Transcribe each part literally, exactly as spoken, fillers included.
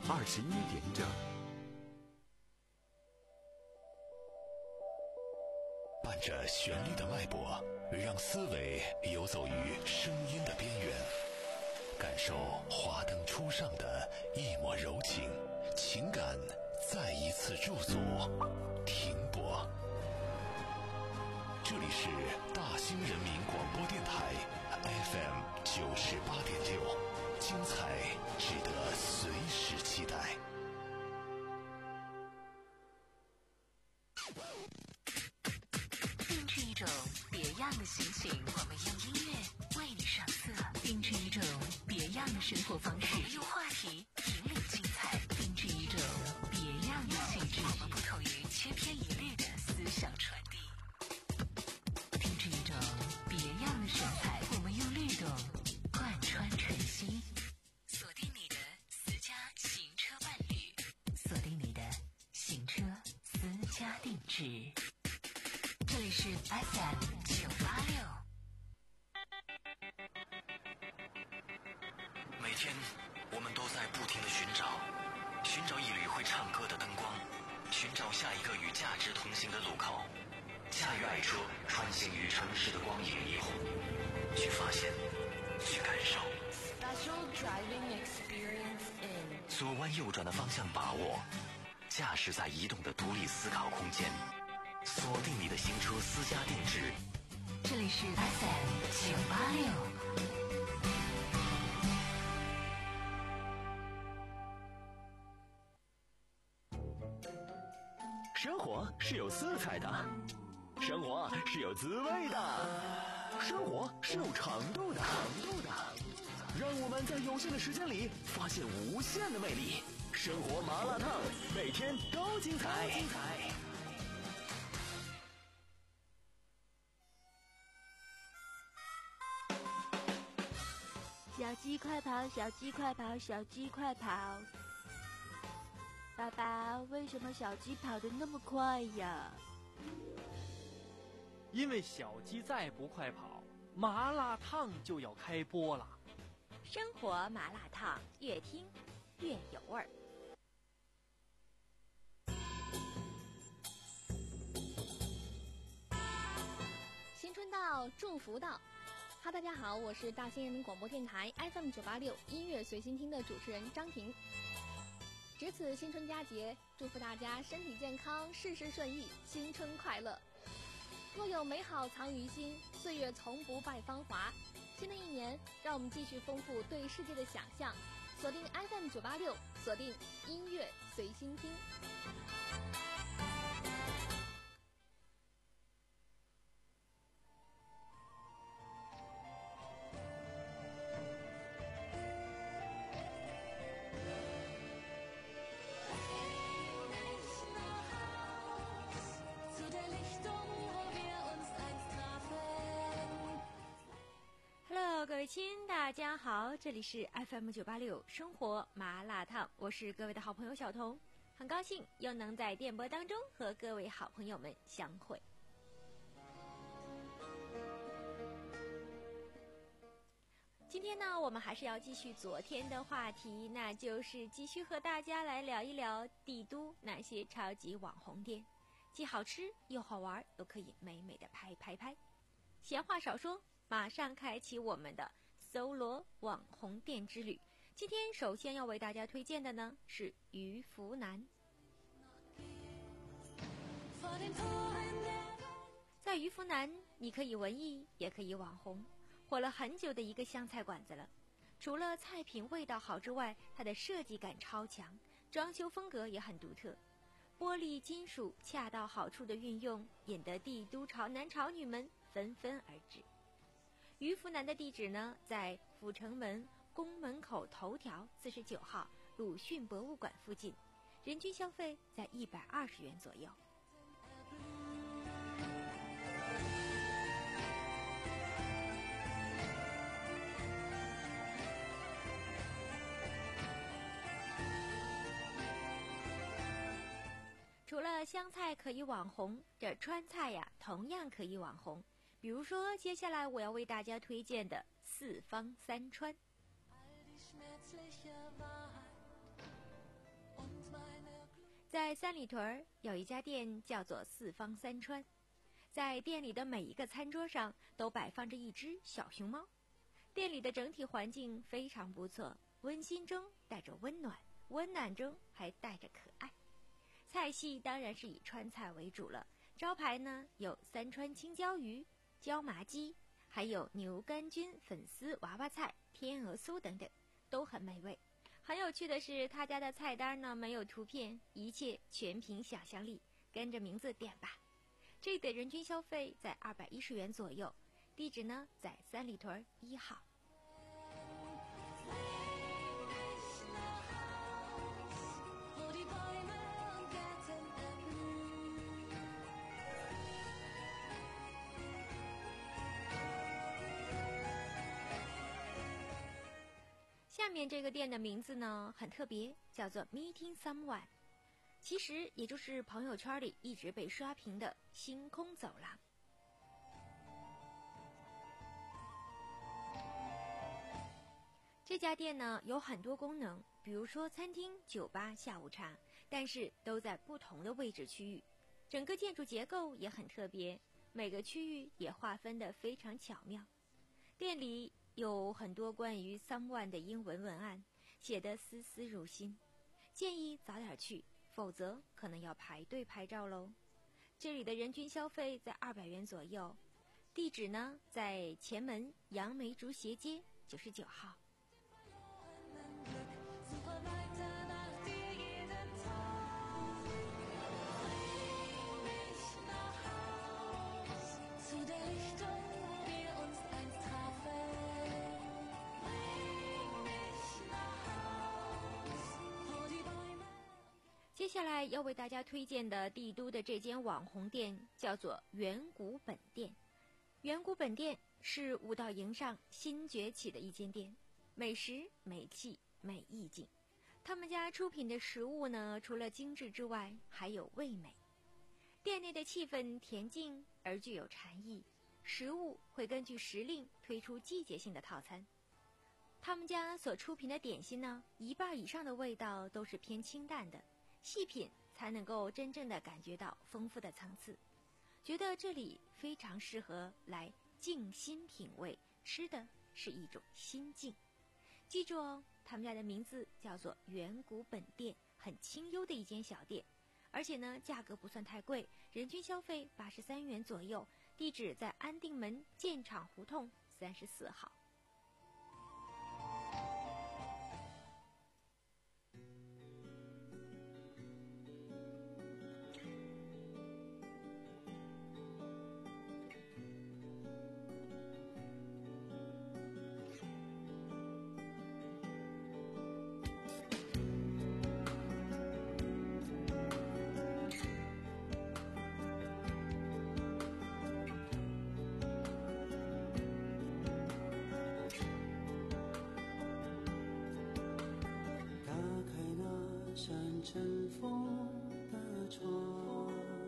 二十一点整。 伴着旋律的脉搏，让思维游走于声音的边缘，感受华灯初上的一抹柔情，情感再一次驻足停泊。这里是大兴人民广播电台 F M 九十八点六，精彩值得随时期待。 定制一种别样的心情，我们用音乐为你上色；定制一种别样的生活方式，我们用话题引领精彩；定制一种别样的气质，我们不同于千篇一律的思想传递；定制一种别样的神采，我们用律动贯穿晨曦。锁定你的私家行车伴侣，锁定你的行车私家定制。这里是 F M 九八六。 每天我们都在不停地寻找，寻找一缕会唱歌的灯光，寻找下一个与价值同行的路口。驾驭爱车，穿行于城市的光影霓虹，去发现，去感受。 Special driving experience in 左弯右转的方向把握，驾驶在移动的独立思考空间。锁定你的行车私家定制， 这里是 F M 九八六。 生活是有色彩的，生活是有滋味的，生活是有长度的。长度的，让我们在有限的时间里发现无限的魅力。生活麻辣烫，每天都精彩。精彩。 小鸡快跑，小鸡快跑，小鸡快跑！爸爸，为什么小鸡跑得那么快呀？ 因为小鸡再不快跑，麻辣烫就要开播了。 生活麻辣烫，越听越有味儿。 新春到，祝福到。哈，大家好，我是大兴人民广播电台 F M 九八六音乐随心听的主持人张婷。值此新春佳节，祝福大家身体健康，事事顺意，新春快乐。若有美好藏于心，岁月从不败芳华。新的一年，让我们继续丰富对世界的想象。锁定 F M 九八六，锁定音乐随心听。 各位亲，大家好，这里是 F M 九八六生活麻辣烫，我是各位的好朋友小彤，很高兴又能在电波当中和各位好朋友们相会。今天呢，我们还是要继续昨天的话题，那就是继续和大家来聊一聊帝都那些超级网红店，既好吃又好玩，又可以美美的拍拍拍。闲话少说，马上开启我们的搜罗网红店之旅。今天首先要为大家推荐的呢是渔福南。在渔福南，你可以文艺也可以网红，火了很久的一个湘菜馆子了。除了菜品味道好之外，它的设计感超强，装修风格也很独特，玻璃金属恰到好处的运用，引得帝都潮男潮女们纷纷而至。渔福南的地址呢，在阜成门宫门口头条四十九号鲁迅博物馆附近，人均消费在一百二十元左右。除了湘菜可以网红，这川菜呀同样可以网红。比如说，接下来我要为大家推荐的四方三川。 在三里屯有一家店叫做四方三川，在店里的每一个餐桌上都摆放着一只小熊猫。店里的整体环境非常不错，温馨中带着温暖，温暖中还带着可爱。菜系当然是以川菜为主了，招牌呢有三川青椒鱼、椒麻鸡，还有牛肝菌粉丝娃娃菜、天鹅酥等等，都很美味。很有趣的是，他家的菜单呢没有图片，一切全凭想象力，跟着名字点吧。这里的人均消费在二百一十元左右，地址呢在三里屯一号。下面这个店的名字呢很特别，叫做 Meeting Someone， 其实也就是朋友圈里一直被刷屏的星空走廊。这家店呢有很多功能，比如说餐厅、酒吧、下午茶，但是都在不同的位置区域。整个建筑结构也很特别，每个区域也划分得非常巧妙。店里有很多关于 someone 的英文文案，写得丝丝入心，建议早点去，否则可能要排队拍照喽。这里的人均消费在二百元左右，地址呢在前门杨梅竹斜街九十九号。接下来要为大家推荐的帝都的这间网红店叫做远古本店。远古本店是五道营上新崛起的一间店，美食、美气、美意境。他们家出品的食物呢，除了精致之外，还有味美。店内的气氛恬静而具有禅意，食物会根据时令推出季节性的套餐。他们家所出品的点心呢，一半以上的味道都是偏清淡的，细品才能够真正的感觉到丰富的层次，觉得这里非常适合来静心品味，吃的是一种心境。记住哦，他们家的名字叫做远古本店，很清幽的一间小店，而且呢价格不算太贵，人均消费八十三元左右，地址在安定门建厂胡同三十四号。 尘封的窗，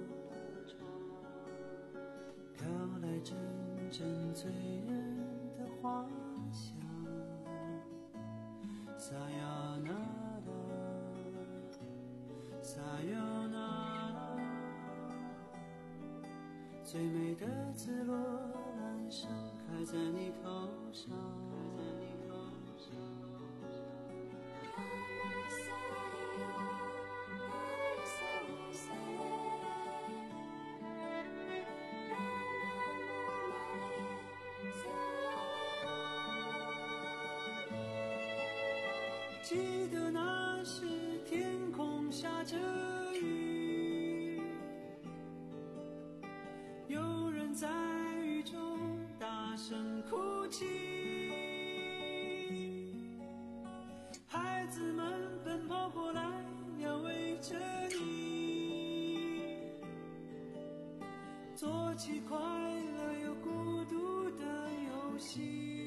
飘来阵阵醉人的花香。撒呀那拉，撒呀那拉，最美的紫罗兰盛开在你头上。记得那时天空下着雨，有人在雨中大声哭泣，孩子们奔跑过来要围着你，做起快乐又孤独的游戏。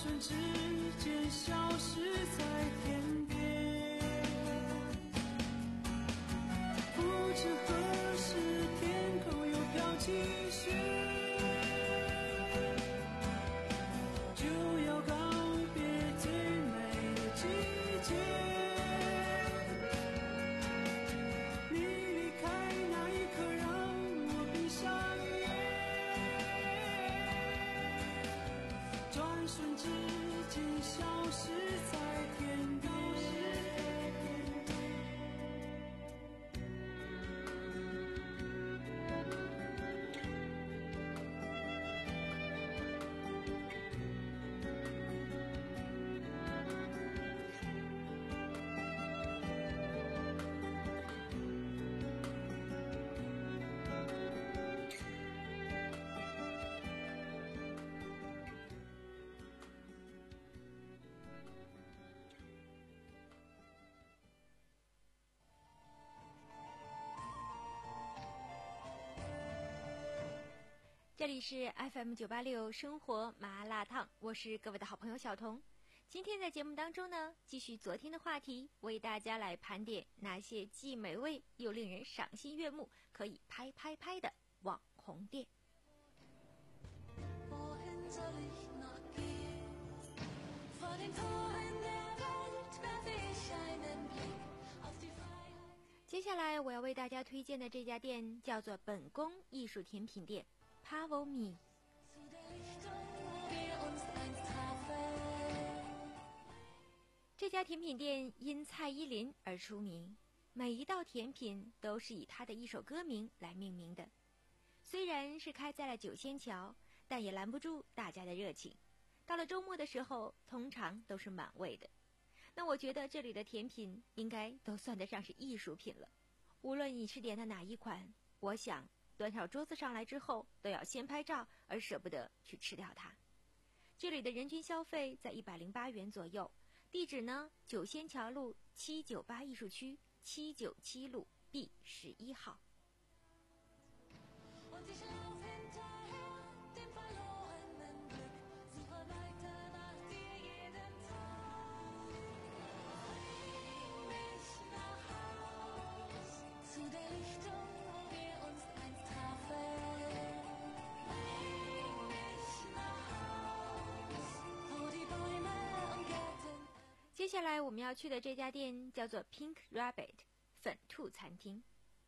瞬之间消失在天边，不知何时天空又飘起雪，就要告别最美的季节。你离开那一刻让我闭上眼，转瞬之间消失在天边。 这里是 F M 九八六生活麻辣烫，我是各位的好朋友小彤。今天在节目当中呢，继续昨天的话题，为大家来盘点那些既美味又令人赏心悦目，可以拍拍拍的网红店。接下来我要为大家推荐的这家店叫做本宫艺术甜品店 Pavomi。 这家甜品店因蔡依林而出名，每一道甜品都是以她的一首歌名来命名的。虽然是开在了九仙桥，但也拦不住大家的热情。到了周末的时候，通常都是满位的。那我觉得这里的甜品应该都算得上是艺术品了。无论你是点的哪一款，我想端到桌子上来之后都要先拍照，而舍不得去吃掉它。这里的人均消费在一百零八元左右，地址呢九仙桥路七九八艺术区七九七路 B 十一号。接下来我们要去的这家店叫做 Pink Rabbit 粉兔餐厅。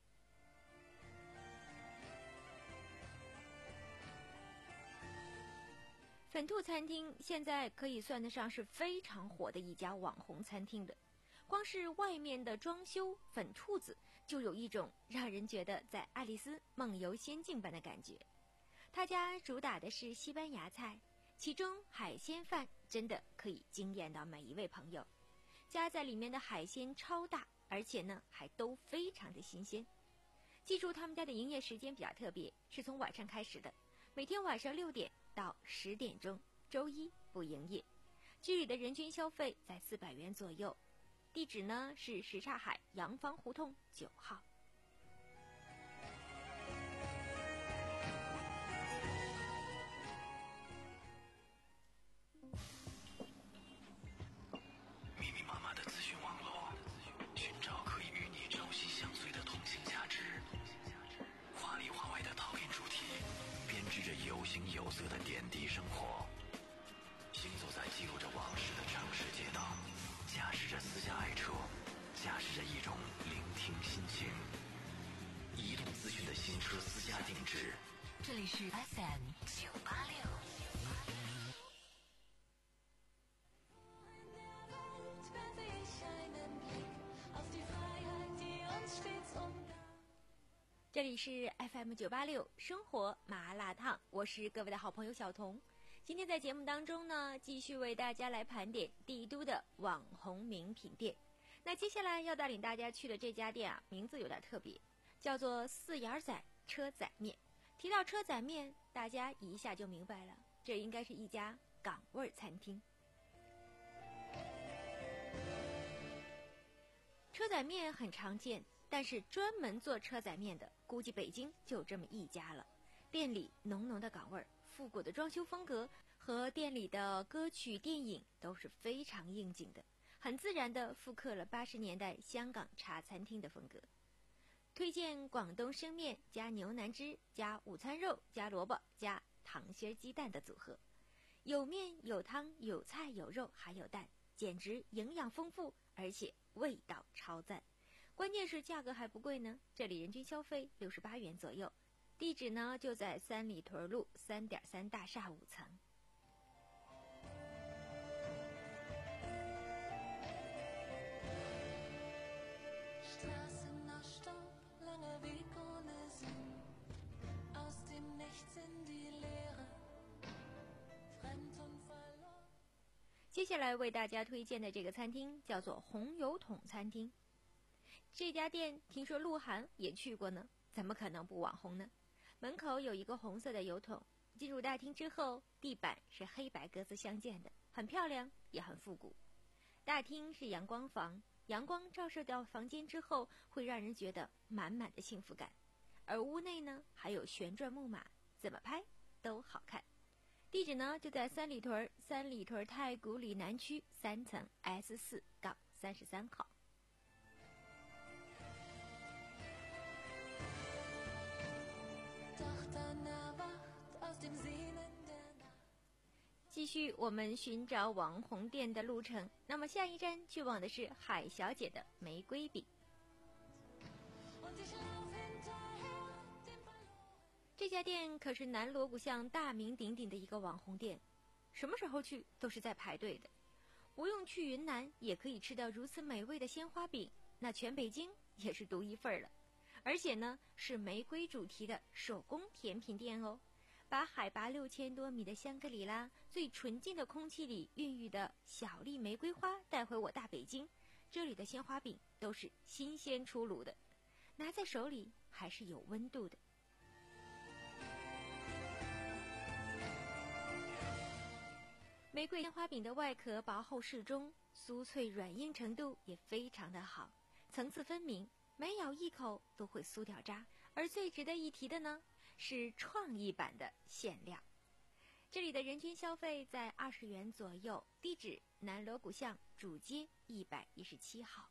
粉兔餐厅现在可以算得上是非常火的一家网红餐厅的，光是外面的装修粉兔子就有一种让人觉得在爱丽丝梦游仙境般的感觉。他家主打的是西班牙菜，其中海鲜饭真的可以惊艳到每一位朋友。加在里面的海鲜超大，而且呢还都非常的新鲜。记住他们家的营业时间比较特别，是从晚上开始的，每天晚上六点到十点钟，周一不营业。这里的人均消费在四百元左右，地址呢是什刹海洋房胡同九号。 密密麻麻的资讯网络，寻找可以与你朝夕相随的同性价值。华里华外的陶冶主题，编织着有形有色的点滴生活。行走在记录着往事的城市街道，驾驶着私家爱车，驾驶着一种聆听心情。移动资讯的新车私家定制， 这里是 F M 九八六。 这里是 F M 九八六生活麻辣烫，我是各位的好朋友小彤。今天在节目当中呢，继续为大家来盘点帝都的网红名品店。那接下来要带领大家去的这家店啊，名字有点特别，叫做四眼仔车仔面。提到车仔面，大家一下就明白了，这应该是一家港味餐厅。车仔面很常见，但是专门做车仔面的，估计北京就这么一家了。 店里浓浓的港味儿、复古的装修风格和店里的歌曲、电影都是非常应景的，很自然地复刻了八十年代香港茶餐厅的风格。推荐广东生面加牛腩汁加午餐肉加萝卜加糖心鸡蛋的组合，有面有汤有菜有肉还有蛋，简直营养丰富，而且味道超赞。关键是价格还不贵呢，这里人均消费六十八元左右。地址呢就在三里屯路三点三大厦五层。接下来为大家推荐的这个餐厅叫做红油桶餐厅。这家店听说鹿晗也去过呢，怎么可能不网红呢？门口有一个红色的油桶，进入大厅之后，地板是黑白格子相间的，很漂亮也很复古。大厅是阳光房，阳光照射到房间之后，会让人觉得满满的幸福感。而屋内呢还有旋转木马，怎么拍都好看。地址呢就在三里屯三里屯太古里南区三层 S 四杠三十三号。继续我们寻找网红店的路程，那么下一站去往的是海小姐的玫瑰饼。这家店可是南锣鼓巷大名鼎鼎的一个网红店，什么时候去都是在排队的。不用去云南也可以吃到如此美味的鲜花饼，那全北京也是独一份了。而且呢是玫瑰主题的手工甜品店哦，把海拔六千多米的香格里拉最纯净的空气里孕育的小粒玫瑰花带回我大北京。这里的鲜花饼都是新鲜出炉的，拿在手里还是有温度的。玫瑰鲜花饼的外壳薄厚适中，酥脆软硬程度也非常的好，层次分明，每咬一口都会酥掉渣。而最值得一提的呢是创意版的馅料。这里的人均消费在二十元左右，地址南锣鼓巷主街一百一十七号。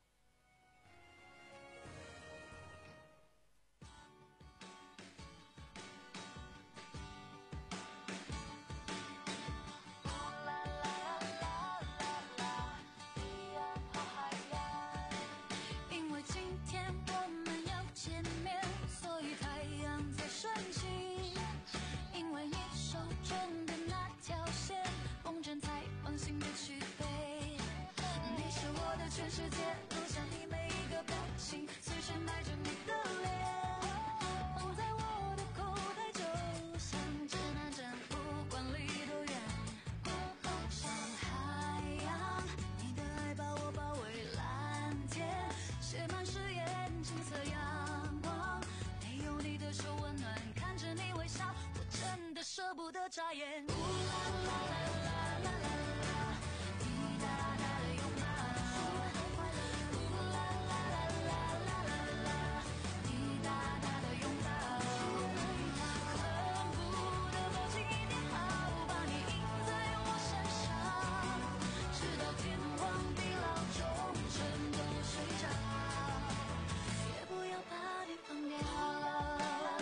舍不得眨眼。呜啦啦啦啦啦啦啦，滴答答的拥抱。呜啦啦啦啦啦啦啦，滴答答的拥抱。恨不得抱紧你好，把你印在我身上，直到天荒地老，终身都睡着，也不要把你忘掉。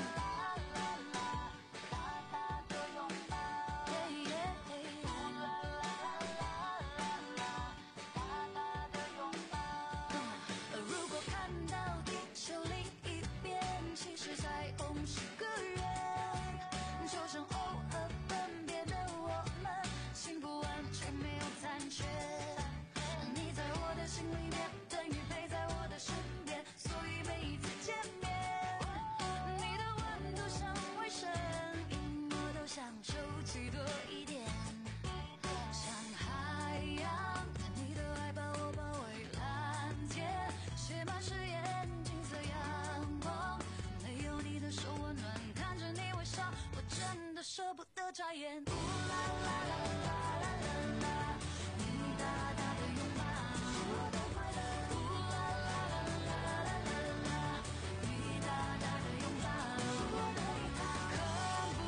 舍不得眨眼。呜啦啦啦啦啦啦啦，滴答答的拥抱。我的快乐。呜啦啦啦啦啦啦啦，滴答答的拥抱。我的离开。恨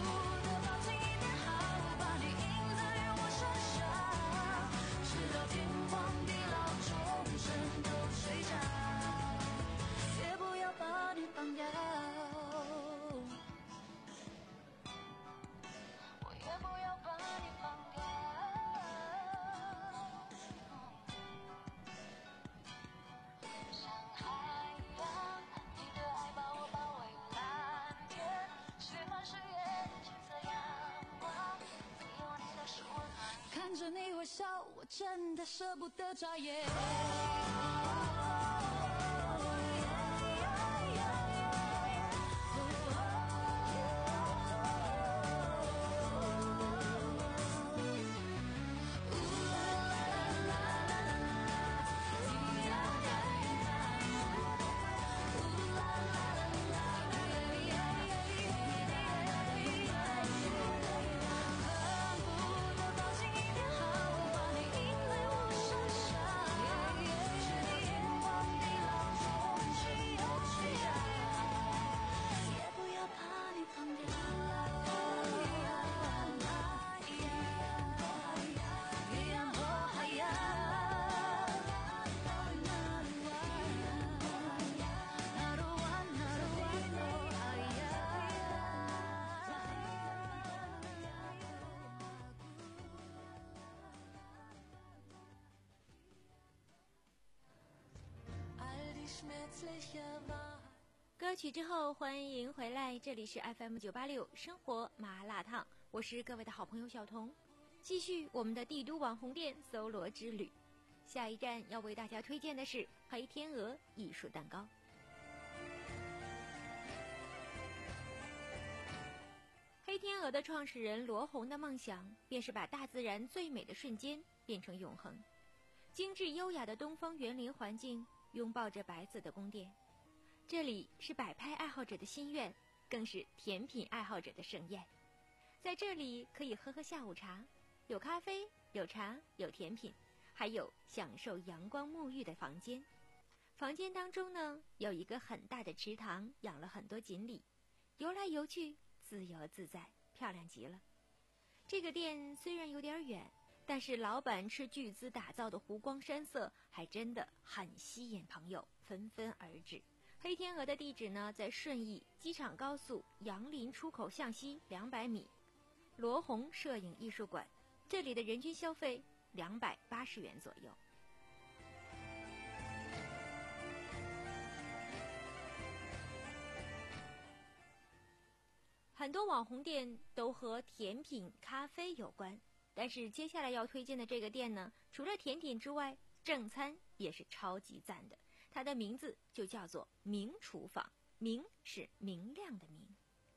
着你微笑，我真的舍不得眨眼。 歌曲之后，欢迎回来，这里是 F M 九八六生活麻辣烫，我是各位的好朋友小彤，继续我们的帝都网红店搜罗之旅。下一站要为大家推荐的是黑天鹅艺术蛋糕。黑天鹅的创始人罗红的梦想便是把大自然最美的瞬间变成永恒。精致优雅的东方园林环境拥抱着白色的宫殿，这里是摆拍爱好者的心愿，更是甜品爱好者的盛宴。在这里可以喝喝下午茶，有咖啡，有茶，有甜品，还有享受阳光沐浴的房间。房间当中呢，有一个很大的池塘，养了很多锦鲤，游来游去，自由自在，漂亮极了。这个店虽然有点远，但是老板斥巨资打造的湖光山色还真的很吸引朋友纷纷而至。黑天鹅的地址呢，在顺义机场高速杨林出口向西两百米，罗红摄影艺术馆，这里的人均消费两百八十元左右。很多网红店都和甜品、咖啡有关，但是接下来要推荐的这个店呢，除了甜点之外，正餐也是超级赞的。它的名字就叫做明厨房，明是明亮的明。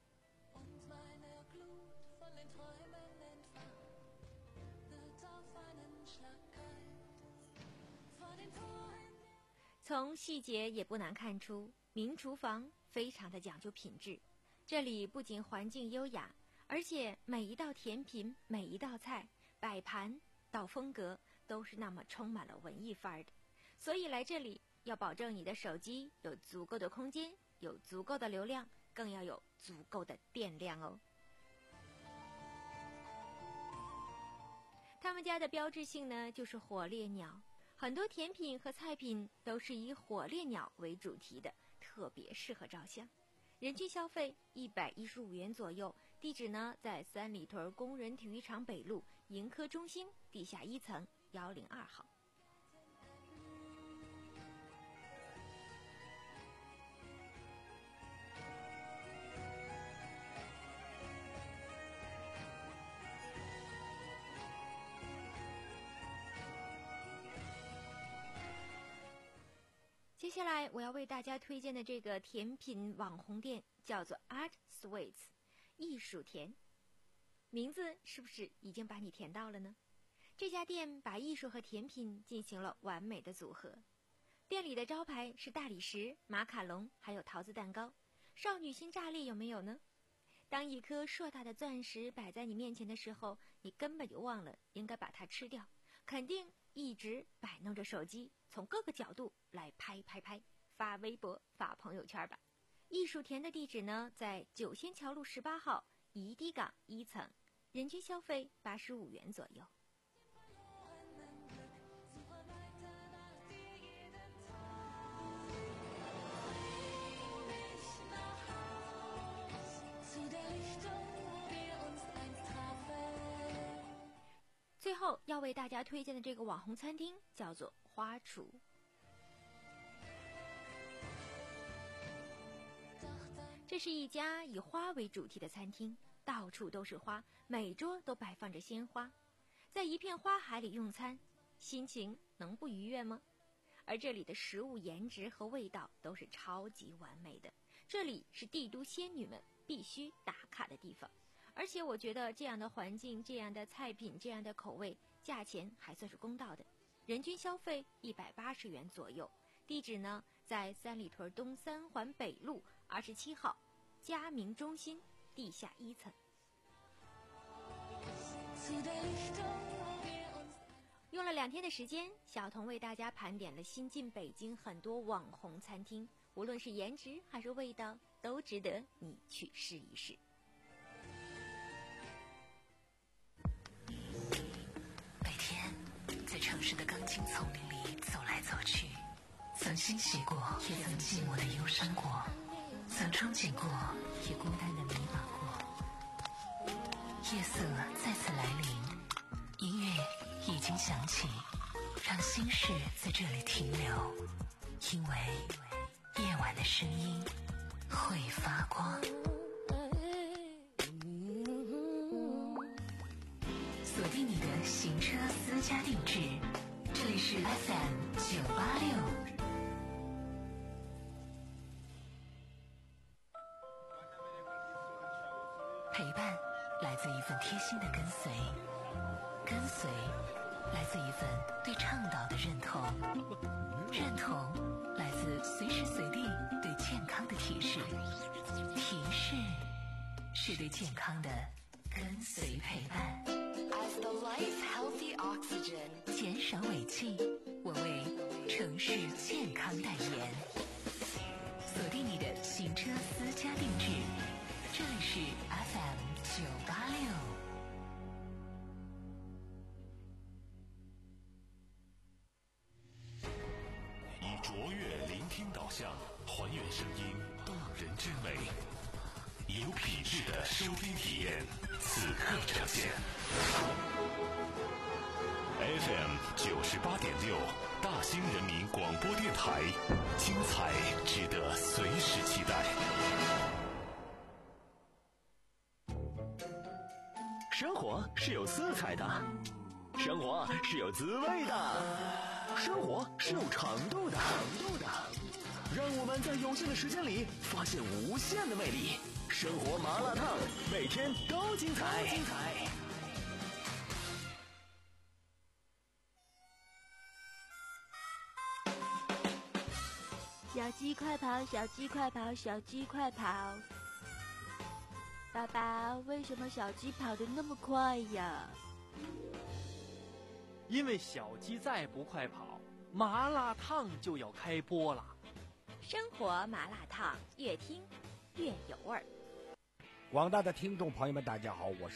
从细节也不难看出，明厨房非常的讲究品质。这里不仅环境优雅，而且每一道甜品、每一道菜摆盘到风格都是那么充满了文艺范儿的。所以来这里要保证你的手机有足够的空间，有足够的流量，更要有足够的电量哦。他们家的标志性呢，就是火烈鸟，很多甜品和菜品都是以火烈鸟为主题的，特别适合照相。人均消费一百一十五元左右，地址呢在三里屯工人体育场北路盈科中心地下一层一零二号。接下来我要为大家推荐的这个甜品网红店叫做 Art Sweets 艺术甜，名字是不是已经把你甜到了呢？这家店把艺术和甜品进行了完美的组合，店里的招牌是大理石、马卡龙还有桃子蛋糕，少女心炸裂有没有呢？当一颗硕大的钻石摆在你面前的时候，你根本就忘了应该把它吃掉，肯定一直摆弄着手机，从各个角度来拍拍拍，发微博发朋友圈吧。艺术甜的地址呢，在九仙桥路十八号怡堤港一层，人均消费八十五元左右。最后要为大家推荐的这个网红餐厅叫做花厨。这是一家以花为主题的餐厅，到处都是花，每桌都摆放着鲜花。 在一片花海里用餐，心情能不愉悦吗？而这里的食物颜值和味道都是超级完美的，这里是帝都仙女们必须打卡的地方。而且我觉得这样的环境、这样的菜品、这样的口味，价钱还算是公道的，人均消费一百八十元左右。地址呢，在三里屯东三环北路二十七号嘉明中心地下一层。用了两天的时间，小童为大家盘点了新进北京很多网红餐厅，无论是颜值还是味道，都值得你去试一试。 每天在城市的钢筋丛林里走来走去，曾欣喜过，也曾寂寞的忧伤过，曾憧憬过，也孤单的迷茫过。夜色再次来临，音乐已经响起，让心事在这里停留，因为夜晚的声音会发光。锁定你的行车私家定制，这里是 F M 九八六。陪伴来自一份贴心的跟随，跟随来自一份对倡导的认同，认同来自随时随地对健康的提示，提示是对健康的跟随陪伴。 As the life healthy oxygen， 减少尾气，我为城市健康代言。锁定你的行车私家定制，这里是 F M 九八六。 以卓越聆听导向，还原声音动人之美，有品质的收听体验，此刻呈现。F M 九十八点六，大兴人民广播电台，精彩值得随时期待。 生活是有色彩的，生活是有滋味的，生活是有长度的。让我们在有限的时间里发现无限的魅力。生活麻辣烫，每天都精彩。精彩。 小鸡快跑，小鸡快跑，小鸡快跑！爸爸，为什么小鸡跑得那么快呀？ 因为小鸡再不快跑，麻辣烫就要开播了。 生活麻辣烫，越听越有味儿。 广大的听众朋友们，大家好，我是